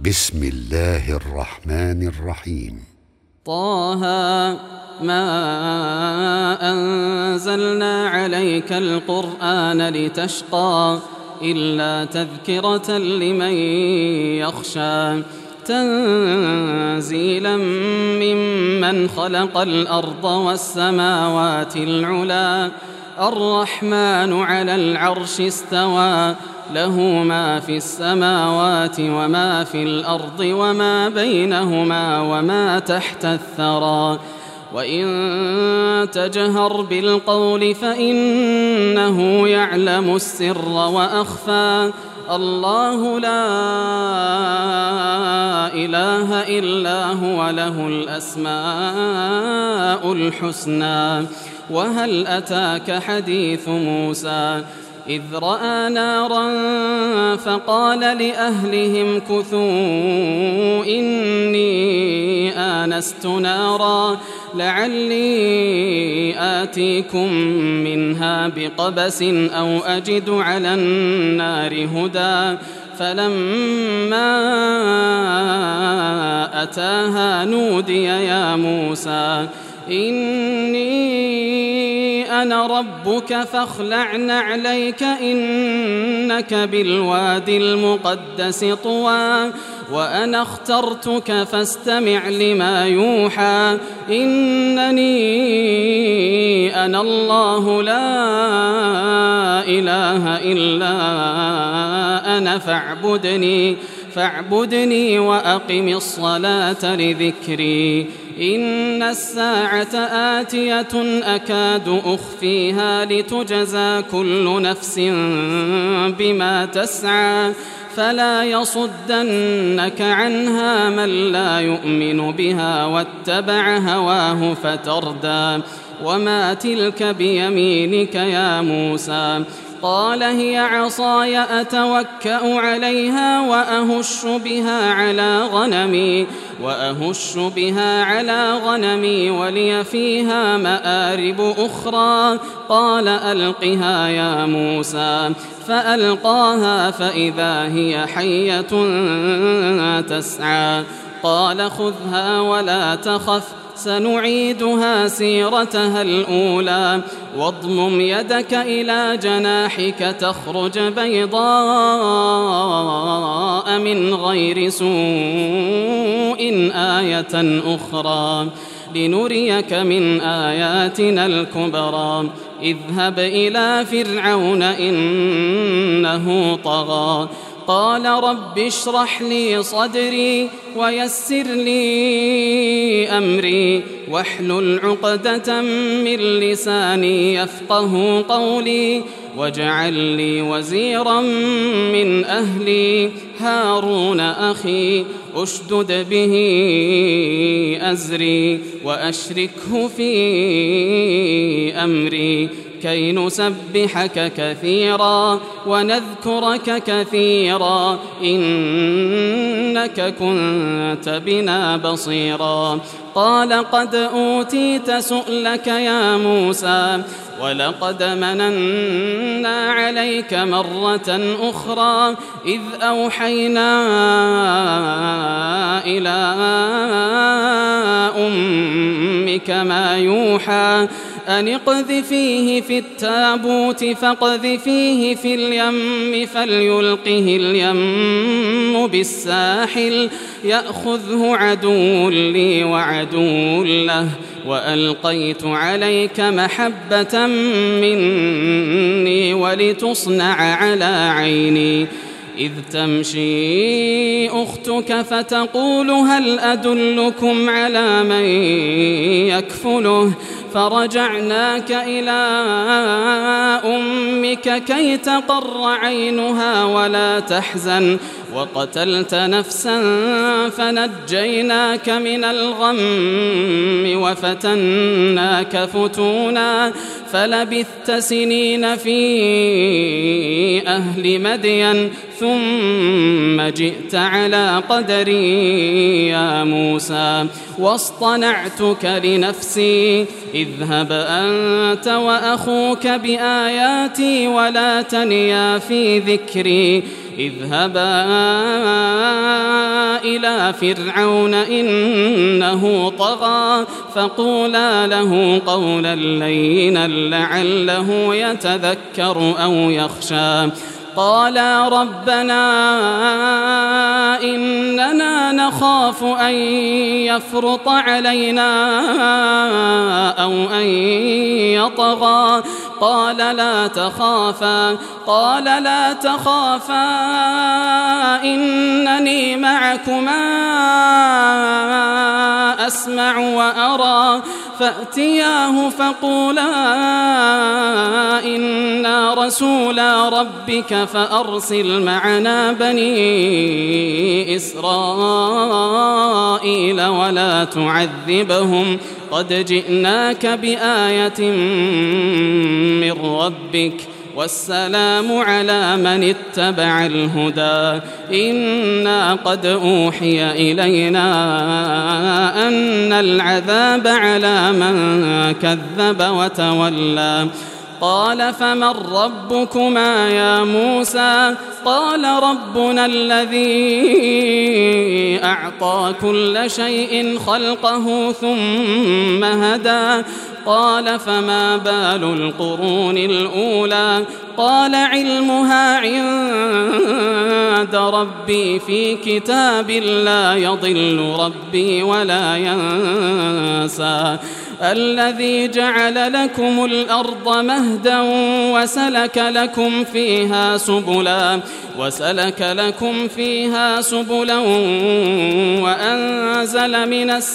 بسم الله الرحمن الرحيم. طه ما أنزلنا عليك القرآن لتشقى إلا تذكرة لمن يخشى تنزيلا ممن خلق الأرض والسماوات العلى الرحمن على العرش استوى له ما في السماوات وما في الأرض وما بينهما وما تحت الثرى وإن تجهر بالقول فإنه يعلم السر وأخفى الله لا إله إلا هو له الأسماء الحسنى وهل أتاك حديث موسى إذ رأى نارا فقال لأهلهم كثوا إني آنست نارا لعلي آتيكم منها بقبس أو أجد على النار هدى فلما أتاها نودي يا موسى إني أنا ربك فاخلع نعليك إنك بالوادي المقدس طوى وأنا اخترتك فاستمع لما يوحى إنني أنا الله لا إله إلا أنا فاعبدني وأقم الصلاة لذكري إن الساعة آتية أكاد أخفيها لتجزى كل نفس بما تسعى فلا يصدنك عنها من لا يؤمن بها واتبع هواه فتردى وما تلك بيمينك يا موسى قال هي عصاي أتوكأ عليها وأهش بها على غنمي ولي فيها مآرب أخرى قال ألقها يا موسى فألقاها فإذا هي حية تسعى قال خذها ولا تخف سنعيدها سيرتها الأولى واضمم يدك إلى جناحك تخرج بيضاء من غير سوء آية أخرى لنريك من آياتنا الكبرى اذهب إلى فرعون إنه طغى قال رب اشرح لي صدري ويسر لي أمري واحلل عقدة من لساني يفقه قولي واجعل لي وزيرا من أهلي هارون أخي أشدد به أزري وأشركه في أمري كي نسبحك كثيرا ونذكرك كثيرا إنك كنت بنا بصيرا قال قد أوتيت سؤلك يا موسى ولقد مننا عليك مرة أخرى إذ أوحينا إلى أمك ما يوحى أن اقذفيه في التابوت فاقذفيه في اليم فليلقه اليم بالساحل يأخذه عدو لي وعدو له وألقيت عليك محبة مني ولتصنع على عيني إذ تمشي أختك فتقول هل أدلكم على من يكفله فرجعناك إلى أمك كي تقر عينها ولا تحزن وقتلت نفسا فنجيناك من الغم وفتناك فتونا فلبثت سنين في أهل مدين ثم جئت على قدري يا موسى واصطنعتك لنفسي اذهب أنت وأخوك بآياتي ولا تنيا في ذكري اذهبا إلى فرعون إنه طغى فقولا له قولا لينا لعله يتذكر أو يخشى. قالا ربنا إننا نخاف أن يفرط علينا أو أن يطغى. قال لا تخافا إنني معكما أسمع وأرى. فأتياه فقولا إنا رسولا ربك فأرسل معنا بني إسرائيل ولا تعذبهم قد جئناك بآية من ربك والسلام على من اتبع الهدى. إنا قد أوحي إلينا أن العذاب على من كذب وتولى. قال فمن ربكما يا موسى؟ قال ربنا الذي أعطى كل شيء خلقه ثم هدى. قال فما بال القرون الأولى؟ قال علمها عند ربي في كتاب لا يضل ربي ولا ينسى. الذي جعل لكم الأرض مهدا وسلك لكم فيها سبلا وأنزل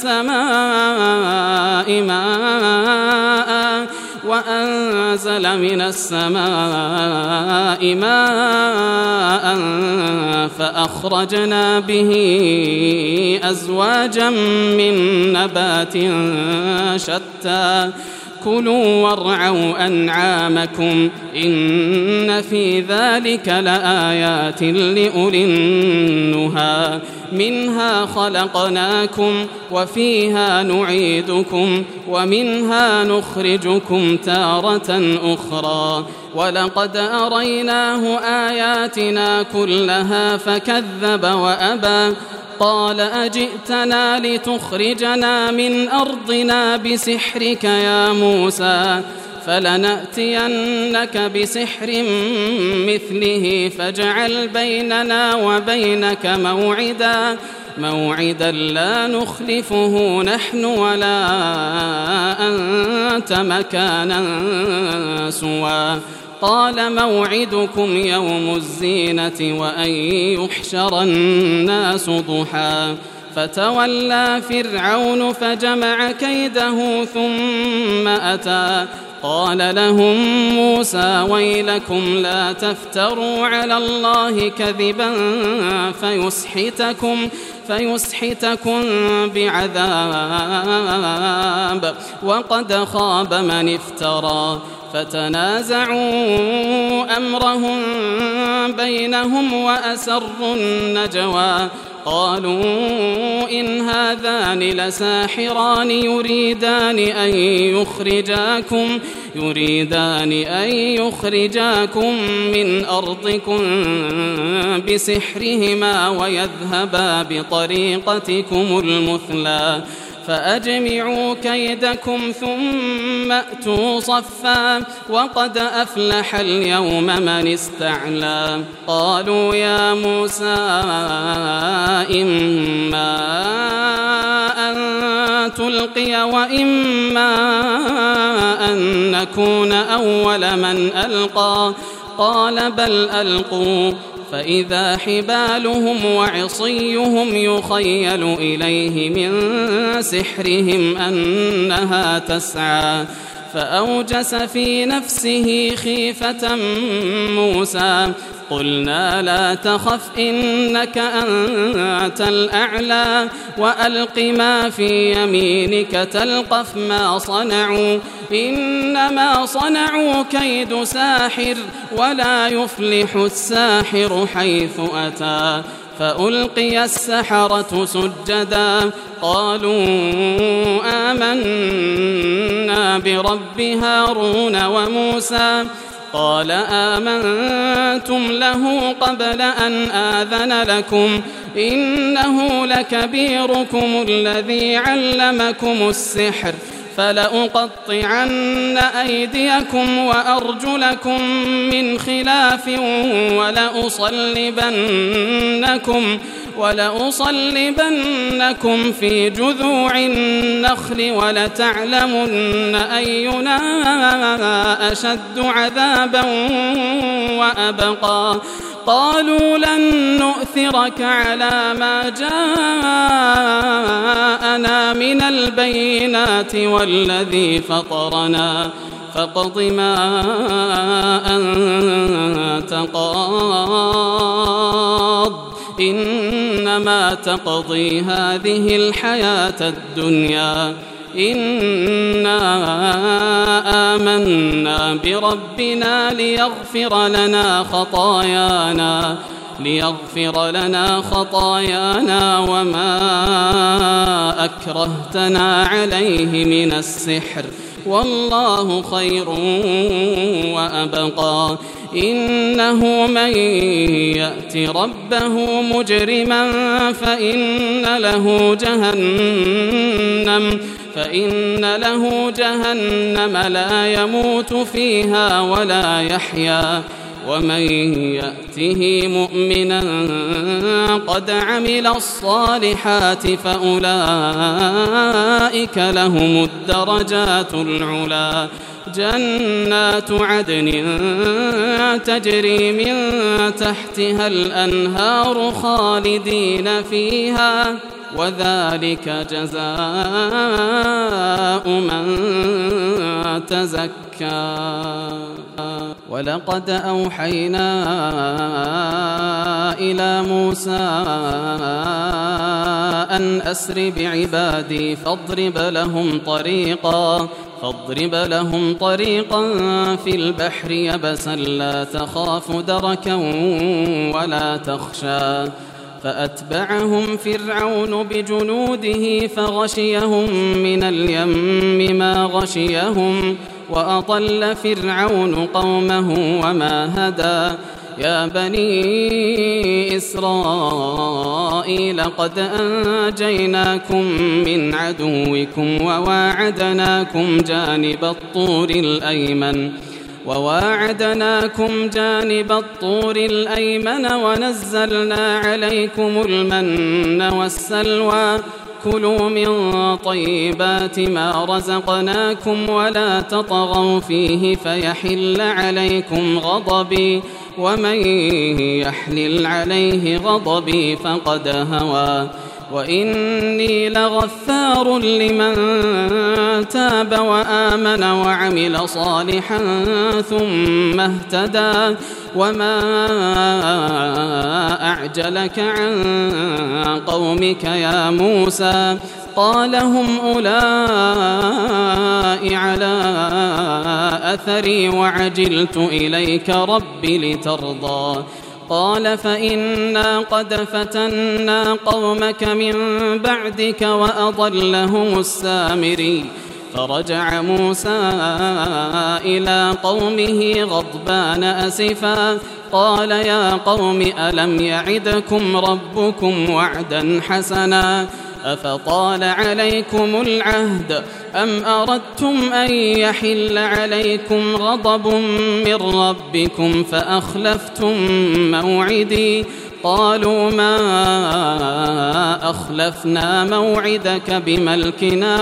من السماء ماء فأخرجنا به أزواجا من نبات شتى. كلوا وارعوا أنعامكم إن في ذلك لآيات لأولي النهى. منها خلقناكم وفيها نعيدكم ومنها نخرجكم تارة أخرى. ولقد أريناه آياتنا كلها فكذب وأبى. قال أجئتنا لتخرجنا من أرضنا بسحرك يا موسى؟ فلنأتينك بسحر مثله فاجعل بيننا وبينك موعدا لا نخلفه نحن ولا أنت مكانا سوى. قال موعدكم يوم الزينة وأن يحشر الناس ضحى. فتولى فرعون فجمع كيده ثم أتى. قال لهم موسى ويلكم لا تفتروا على الله كذبا فيسحتكم بعذاب وقد خاب من افترى. فتنازعوا أمرهم بينهم وأسروا النجوى. قالوا إن هذان لساحران يريدان أن يخرجاكم من أرضكم بسحرهما ويذهبا بطريقتكم المثلى. فأجمعوا كيدكم ثم أتوا صفا وقد أفلح اليوم من استعلى. قالوا يا موسى إما أن تلقي وإما أن نكون أول من ألقى. قال بل ألقوا. فإذا حبالهم وعصيهم يخيل إليه من سحرهم أنها تسعى. فأوجس في نفسه خيفة موسى. قلنا لا تخف إنك أنت الأعلى وألق ما في يمينك تلقف ما صنعوا إنما صنعوا كيد ساحر ولا يفلح الساحر حيث أتى. فألقي السحرة سجدا قالوا آمنا برب هارون وموسى. قال آمنتم له قبل أن آذن لكم إنه لكبيركم الذي علمكم السحر فلأقطعن أيديكم وأرجلكم من خلاف ولأصلبنكم في جذوع النخل ولتعلمن أينا أشد عذابا وأبقى قالوا لن نؤثرك على ما جاءنا من البينات والذي فطرنا فاقض ما أنت قاض إنما تقضي هذه الحياة الدنيا إنا آمنا بربنا ليغفر لنا خطايانا وما أكرهتنا عليه من السحر والله خير وأبقى إنه من يأت ربه مجرما فإن له جهنم لا يموت فيها ولا يحيا ومن يأته مؤمنا قد عمل الصالحات فأولئك لهم الدرجات العلى جنات عدن تجري من تحتها الأنهار خالدين فيها وذلك جزاء من تزكى ولقد أوحينا إلى موسى أن أسر بعبادي فاضرب لهم طريقا في البحر يبسا لا تخاف دركا ولا تخشى فأتبعهم فرعون بجنوده فغشيهم من اليم ما غشيهم وأضل فرعون قومه وما هدى يا بني إسرائيل قد أنجيناكم من عدوكم وواعدناكم جانب الطور الأيمن ونزلنا عليكم المن والسلوى كلوا من طيبات ما رزقناكم ولا تطغوا فيه فيحل عليكم غضبي ومن يحلل عليه غضبي فقد هوى وإني لغفار لمن تاب وآمن وعمل صالحا ثم اهتدى وما أعجلك عن قومك يا موسى قال هم أولئك على أثري وعجلت إليك رب لترضى قال فإنا قد فتنا قومك من بعدك وأضلهم السامري فرجع موسى إلى قومه غضبان أسفا قال يا قوم ألم يعدكم ربكم وعدا حسنا أفطال عليكم العهد أم أردتم أن يحل عليكم غضب من ربكم فأخلفتم موعدي قالوا ما أخلفنا موعدك بملكنا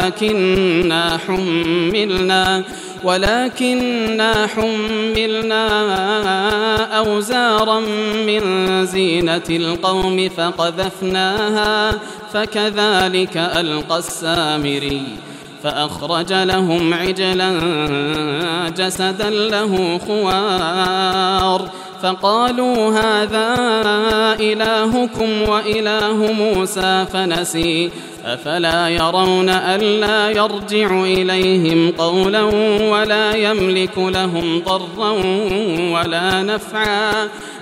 ولكننا حملنا أوزارا من زينة القوم فقذفناها فكذلك ألقى السامري فأخرج لهم عجلا جسدا له خوار فقالوا هذا إلهكم وإله موسى فنسي أفلا يرون ألا يرجع إليهم قولا ولا يملك لهم ضرا ولا نفعا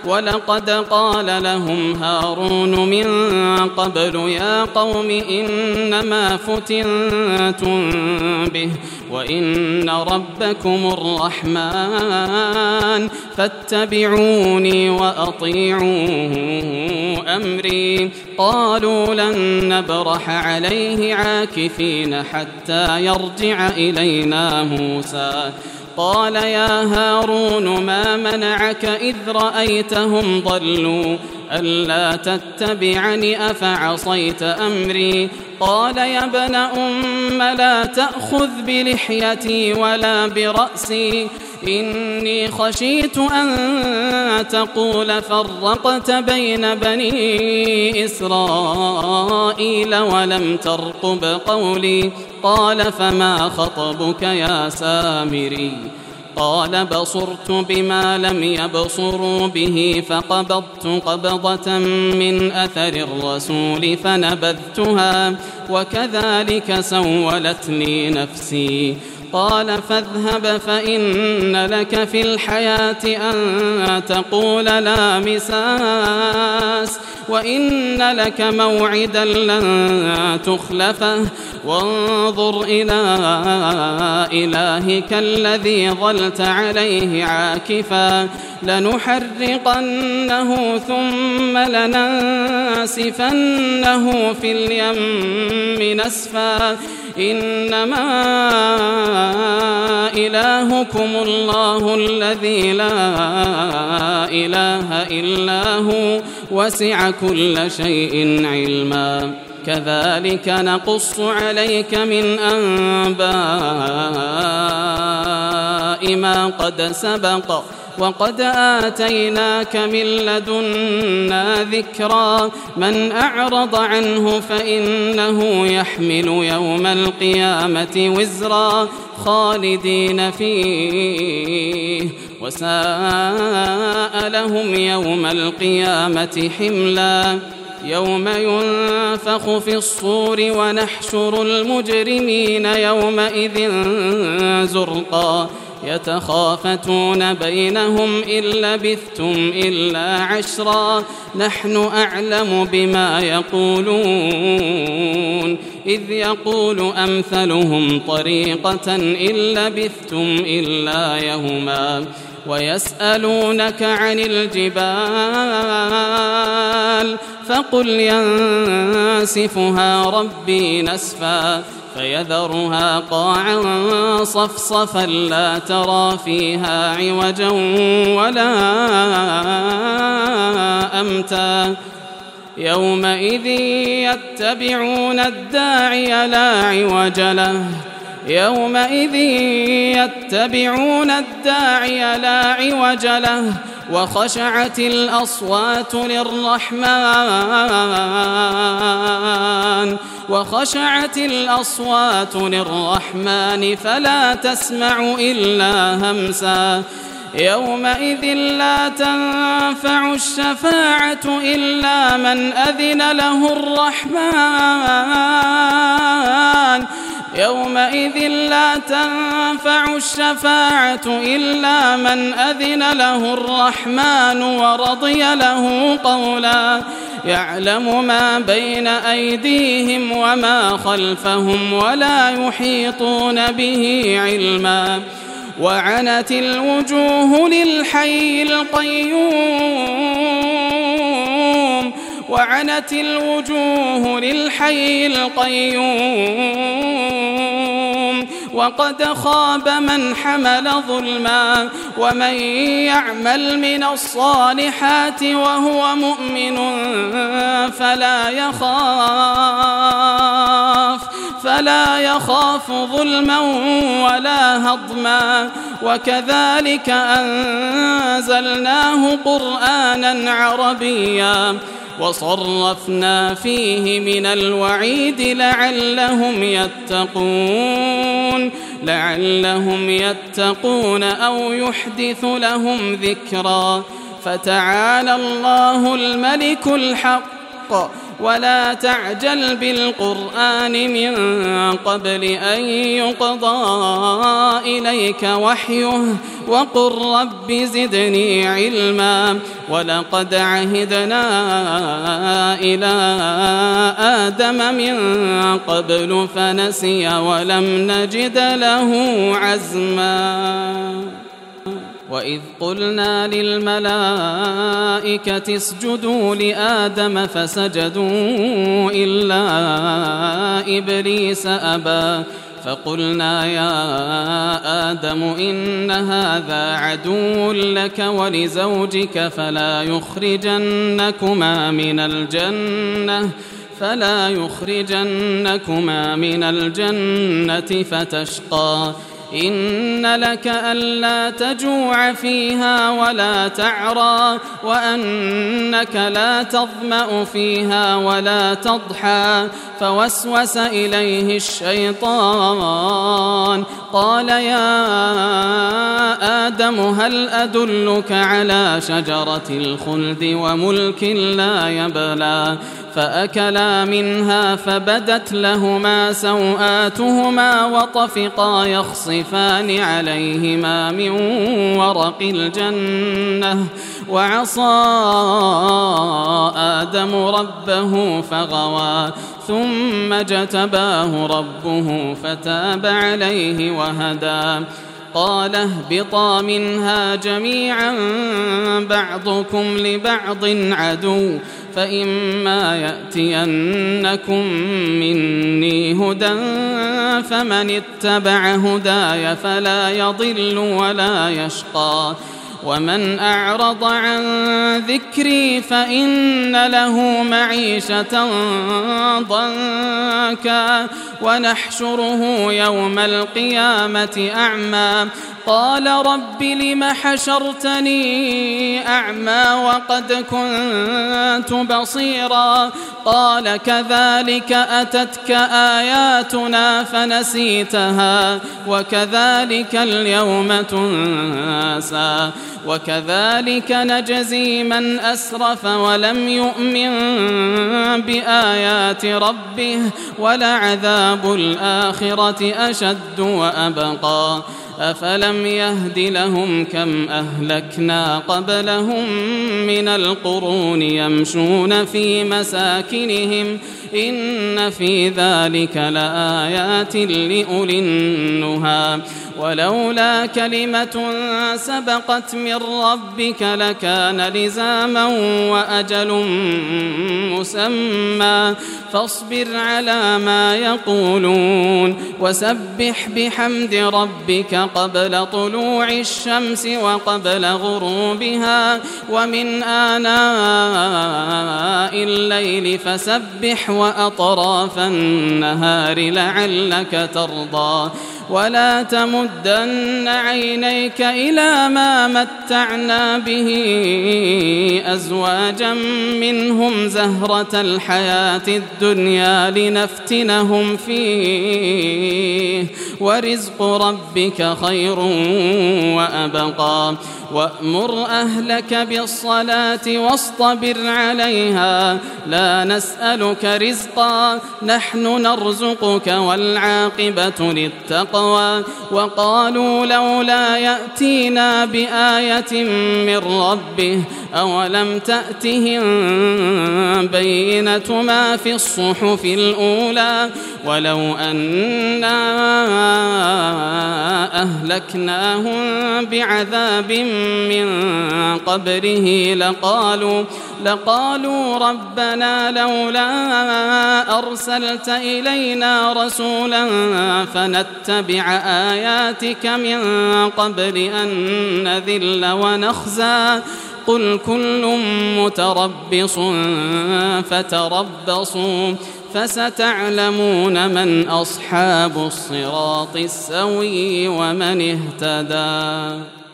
ولقد قال لهم هارون من قبل يا قوم إنما فتنتم به وإن ربكم الرحمن فاتبعوني وأطيعوا أمري قالوا لن نبرح عليه عاكفين حتى يرجع إلينا موسى قال يا هارون ما منعك إذ رأيتهم ضلوا ألا تتبعني أفعصيت أمري قال يا ابن أم لا تأخذ بلحيتي ولا برأسي إني خشيت أن تقول فرقت بين بني إسرائيل ولم ترقب قولي قال فما خطبك يا سامري قال بصرت بما لم يبصروا به فقبضت قبضة من أثر الرسول فنبذتها وكذلك سولت لي نفسي قال فاذهب فإن لك في الحياة أن تقول لا مساس وإن لك موعدا لن تخلفه وانظر إلى إلهك الذي ظلت عليه عاكفا لنحرقنه ثم لننسفنه في اليم نسفا إنما إلهكم الله الذي لا إله إلا هو وسع كل شيء علما كذلك نقص عليك من أنباء ما قد سبق وقد آتيناك من لدنا ذكرا من أعرض عنه فإنه يحمل يوم القيامة وزرا خالدين فيه وساء لهم يوم القيامة حملا يوم ينفخ في الصور ونحشر المجرمين يومئذ زرقا يتخافتون بينهم إن لبثتم إلا عشرا نحن أعلم بما يقولون إذ يقول أمثلهم طريقة إن لبثتم إلا يوما ويسألونك عن الجبال فقل ينسفها ربي نسفا فيذرها قاعا صفصفا لا ترى فيها عوجا ولا أمتا يومئذ يتبعون الداعي لا عوج له يومئذ يتبعون الداعي لا عوج له وخشعت الأصوات للرحمن فلا تسمع إلا همسا يومئذ لا تنفع الشفاعة إلا من أذن له الرحمن يومئذ لا تنفع الشفاعة إلا من أذن له الرحمن ورضي له قولا يعلم ما بين أيديهم وما خلفهم ولا يحيطون به علما وعنت الوجوه للحي القيوم وقد خاب من حمل ظلما ومن يعمل من الصالحات وهو مؤمن فلا يخاف ظلما ولا هضما وكذلك أنزلناه قرآنا عربيا وصرفنا فيه من الوعيد لعلهم يتقون أو يحدث لهم ذكرا فتعالى الله الملك الحق ولا تعجل بالقرآن من قبل أن يقضى إليك وحيه وقل رب زدني علما ولقد عهدنا إلى آدم من قبل فنسي ولم نجد له عزما وإذ قلنا للملائكة اسجدوا لآدم فسجدوا إلا إبليس أبى فقلنا يا آدم إن هذا عدو لك ولزوجك فلا يخرجنكما من الجنة فتشقى إن لك ألا تجوع فيها ولا تعرى وأنك لا تظمأ فيها ولا تضحى فوسوس إليه الشيطان قال يا آدم هل أدلك على شجرة الخلد وملك لا يبلى فأكلا منها فبدت لهما سوآتهما وطفقا يخصفان عليهما من ورق الجنة وعصى آدم ربه فغوى ثم اجتباه ربه فتاب عليه وهدى قال اهبطا منها جميعا بعضكم لبعض عدو فإما يأتينكم مني هدى فمن اتبع هداي فلا يضل ولا يشقى ومن أعرض عن ذكري فإن له معيشة ضنكا ونحشره يوم القيامة أعمى قال رب لم حشرتني أعمى وقد كنت بصيرا قال كذلك أتتك آياتنا فنسيتها وكذلك اليوم تنسى وكذلك نجزي من أسرف ولم يؤمن بآيات ربه ولعذاب الآخرة أشد وأبقى أفلم يهد لهم كم أهلكنا قبلهم من القرون يمشون في مساكنهم إن في ذلك لآيات لأولي النهى ولولا كلمة سبقت من ربك لكان لزاما وأجل مسمى فاصبر على ما يقولون وسبح بحمد ربك قبل طلوع الشمس وقبل غروبها ومن آناء الليل فسبح وأطراف النهار لعلك ترضى ولا تمدن عينيك إلى ما متعنا به أزواجا منهم زهرة الحياة الدنيا لنفتنهم فيه ورزق ربك خير وأبقى وأمر أهلك بالصلاة واصطبر عليها لا نسألك رزقا نحن نرزقك والعاقبة للتقوى وقالوا لولا يأتينا بآية من ربه أولم تأتهم بينة ما في الصحف الأولى ولو أنا أهلكناهم بعذاب من قبله لقالوا ربنا لولا أرسلت إلينا رسولا فنتبع آياتك من قبل أن نذل ونخزى قل كل متربص فتربصوا فستعلمون من أصحاب الصراط السوي ومن اهتدى.